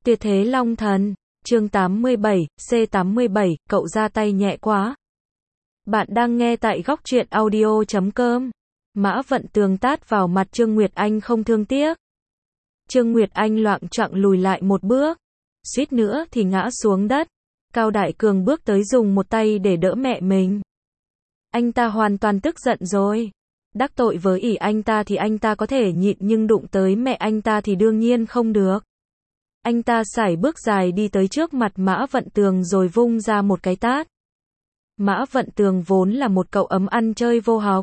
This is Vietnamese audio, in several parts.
Tuyệt thế long thần, chương 87, C87, cậu ra tay nhẹ quá. Bạn đang nghe tại góc truyện audio.com. Mã Vận Tường tát vào mặt Trương Nguyệt Anh không thương tiếc. Trương Nguyệt Anh loạng choạng lùi lại một bước, suýt nữa thì ngã xuống đất. Cao Đại Cường bước tới dùng một tay để đỡ mẹ mình. Anh ta hoàn toàn tức giận rồi. Đắc tội với ỷ anh ta thì anh ta có thể nhịn, nhưng đụng tới mẹ anh ta thì đương nhiên không được. Anh ta sải bước dài đi tới trước mặt Mã Vận Tường rồi vung ra một cái tát. Mã Vận Tường vốn là một cậu ấm ăn chơi vô học,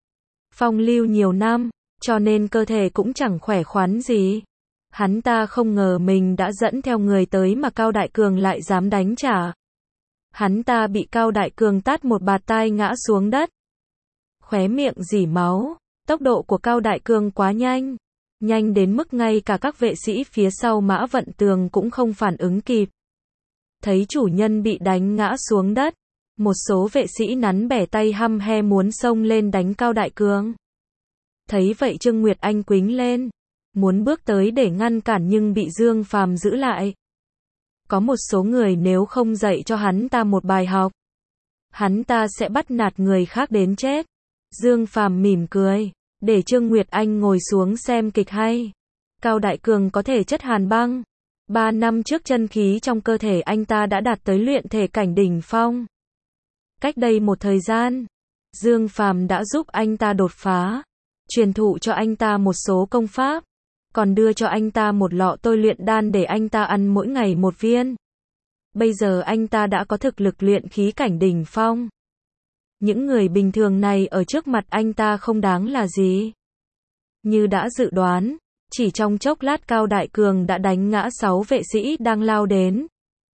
phong lưu nhiều năm, cho nên cơ thể cũng chẳng khỏe khoắn gì. Hắn ta không ngờ mình đã dẫn theo người tới mà Cao Đại Cường lại dám đánh trả. Hắn ta bị Cao Đại Cường tát một bạt tai ngã xuống đất, khóe miệng rỉ máu. Tốc độ của Cao Đại Cường quá nhanh, nhanh đến mức ngay cả các vệ sĩ phía sau Mã Vận Tường cũng không phản ứng kịp. Thấy chủ nhân bị đánh ngã xuống đất, một số vệ sĩ nắn bẻ tay hăm he muốn xông lên đánh Cao Đại Cường. Thấy vậy Trương Nguyệt Anh quĩnh lên, muốn bước tới để ngăn cản nhưng bị Dương Phàm giữ lại. Có một số người nếu không dạy cho hắn ta một bài học, hắn ta sẽ bắt nạt người khác đến chết. Dương Phàm mỉm cười, để Trương Nguyệt Anh ngồi xuống xem kịch hay. Cao Đại Cường có thể chất hàn băng. 3 năm trước chân khí trong cơ thể anh ta đã đạt tới luyện thể cảnh đỉnh phong. Cách đây một thời gian, Dương Phàm đã giúp anh ta đột phá, truyền thụ cho anh ta một số công pháp, còn đưa cho anh ta một lọ tôi luyện đan để anh ta ăn mỗi ngày một viên. Bây giờ anh ta đã có thực lực luyện khí cảnh đỉnh phong. Những người bình thường này ở trước mặt anh ta không đáng là gì. Như đã dự đoán, chỉ trong chốc lát Cao Đại Cường đã đánh ngã 6 vệ sĩ đang lao đến.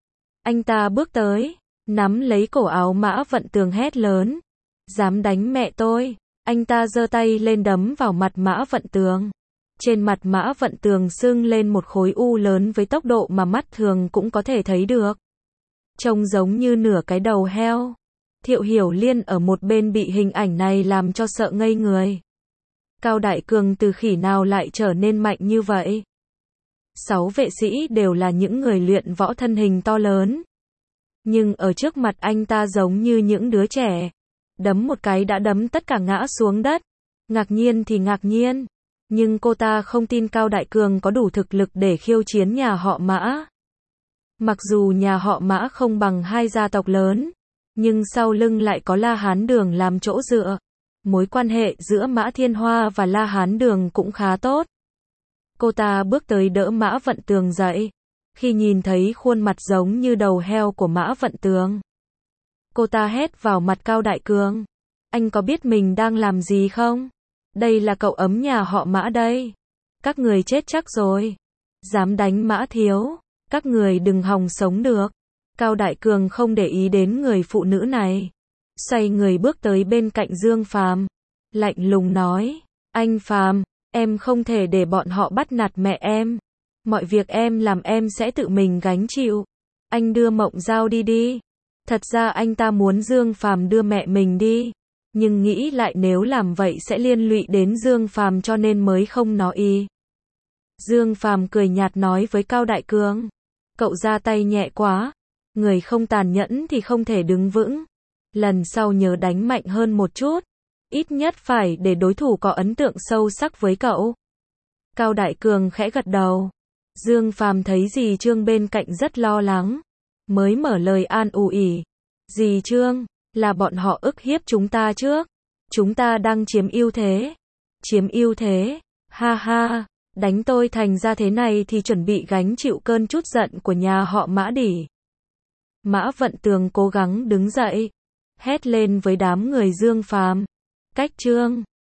Anh ta bước tới, nắm lấy cổ áo Mã Vận Tường hét lớn: "Dám đánh mẹ tôi!" Anh ta giơ tay lên đấm vào mặt Mã Vận Tường. Trên mặt Mã Vận Tường sưng lên một khối u lớn với tốc độ mà mắt thường cũng có thể thấy được. Trông giống như nửa cái đầu heo. Thiệu Hiểu Liên ở một bên bị hình ảnh này làm cho sợ ngây người. Cao Đại Cường từ khi nào lại trở nên mạnh như vậy? 6 vệ sĩ đều là những người luyện võ thân hình to lớn, nhưng ở trước mặt anh ta giống như những đứa trẻ. Đấm một cái đã đấm tất cả ngã xuống đất. Ngạc nhiên thì ngạc nhiên, nhưng cô ta không tin Cao Đại Cường có đủ thực lực để khiêu chiến nhà họ Mã. Mặc dù nhà họ Mã không bằng hai gia tộc lớn, nhưng sau lưng lại có La Hán Đường làm chỗ dựa. Mối quan hệ giữa Mã Thiên Hoa và La Hán Đường cũng khá tốt. Cô ta bước tới đỡ Mã Vận Tường dậy. Khi nhìn thấy khuôn mặt giống như đầu heo của Mã Vận Tường, cô ta hét vào mặt Cao Đại Cường: "Anh có biết mình đang làm gì không? Đây là cậu ấm nhà họ Mã đây. Các người chết chắc rồi. Dám đánh Mã thiếu, các người đừng hòng sống được." Cao Đại Cường không để ý đến người phụ nữ này, xoay người bước tới bên cạnh Dương Phàm, lạnh lùng nói: "Anh Phàm, em không thể để bọn họ bắt nạt mẹ em. Mọi việc em làm em sẽ tự mình gánh chịu. Anh đưa Mộng Giao đi đi." Thật ra anh ta muốn Dương Phàm đưa mẹ mình đi, nhưng nghĩ lại nếu làm vậy sẽ liên lụy đến Dương Phàm cho nên mới không nói ý. Dương Phàm cười nhạt nói với Cao Đại Cường: "Cậu ra tay nhẹ quá. Người không tàn nhẫn thì không thể đứng vững. Lần sau nhớ đánh mạnh hơn một chút. Ít nhất phải để đối thủ có ấn tượng sâu sắc với cậu." Cao Đại Cường khẽ gật đầu. Dương Phàm thấy dì Trương bên cạnh rất lo lắng, mới mở lời an ủi: "Dì Trương, là bọn họ ức hiếp chúng ta trước. Chúng ta đang chiếm ưu thế." "Chiếm ưu thế? Ha ha, đánh tôi thành ra thế này thì chuẩn bị gánh chịu cơn chút giận của nhà họ Mã đỉ." Mã Vận Tường cố gắng đứng dậy, hét lên với đám người Dương Phàm: "Cách Trương,